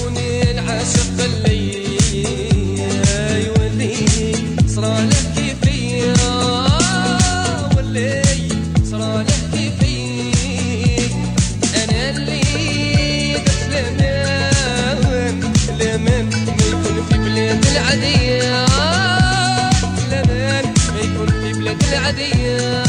عيوني العاشق خليه يولي صرالك كيفية ولي صرالك كيفية أنا اللي درت الأمان ما يكون في بلاد العادية الأمان ما يكون في بلاد العادية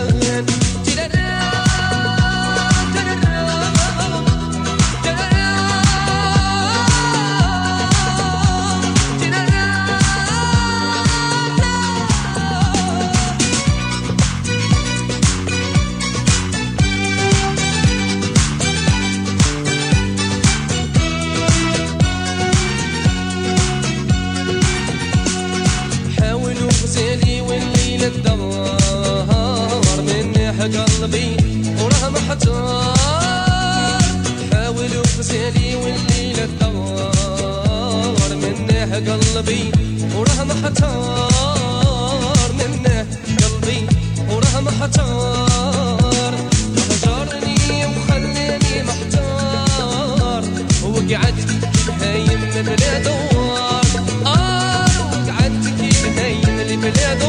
الدوار مني قلبي وراه محتار حاولوا غزالي والليل الدوار مني قلبي وراه محتار منه قلبي وراه محتار هجرني وخلاني محتار وقعدت هايم بلا دوار وقعدت كيف هايم بلا دوار